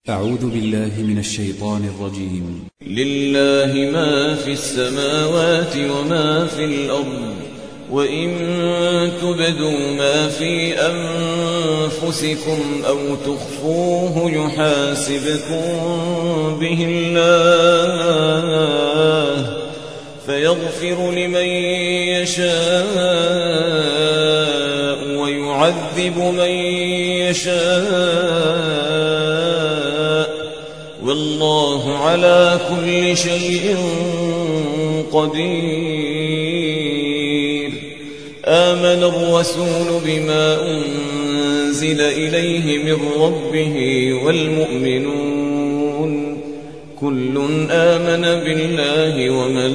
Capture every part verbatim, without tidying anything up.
أعوذ بالله من الشيطان الرجيم. لله ما في السماوات وما في الأرض، وإن تبدوا ما في أنفسكم أو تخفوه يحاسبكم به الله فيغفر لمن يشاء ويعذب من يشاء، والله على كل شيء قدير. آمن الرسول بما أنزل إليه من ربه والمؤمنون كل آمن بالله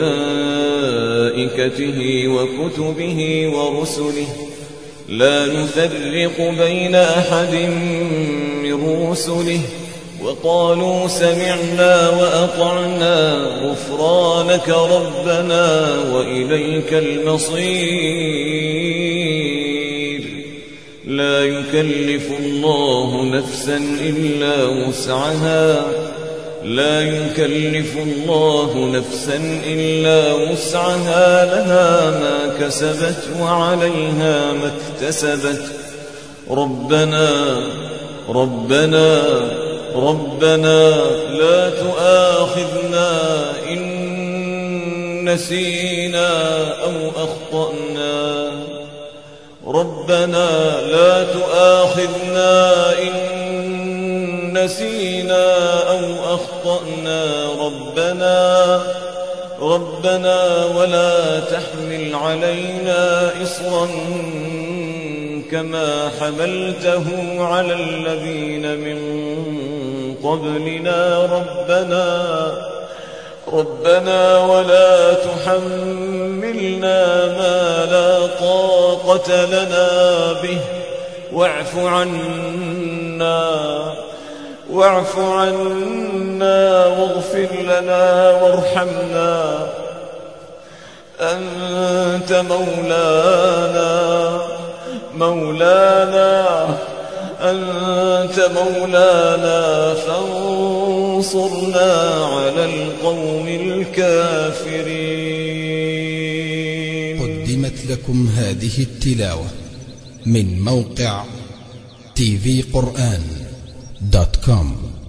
وملائكته وكتبه ورسله لا نفرق بين أحد من رسله وقالوا سمعنا وأطعنا غفرانك ربنا وإليك المصير. لا يكلف الله نفسا إلا وسعها لا يكلف الله نفسا إلا وسعها لها ما كسبت وعليها ما اكتسبت. ربنا ربنا ربنا لا تؤاخذنا إن نسينا أو أخطأنا ربنا لا تؤاخذنا إن نسينا أو أخطأنا ربنا ربنا ولا تحمل علينا إصرا كما حملته على الذين من قبلنا ربنا ربنا ولا تحملنا ما لا طاقة لنا به واعف عنا واعف عنا واغفر لنا وارحمنا أنت مولانا مولانا أنت مولانا فانصرنا على القوم الكافرين. قدمت لكم هذه التلاوة من موقع تي في قرآن دوت كوم.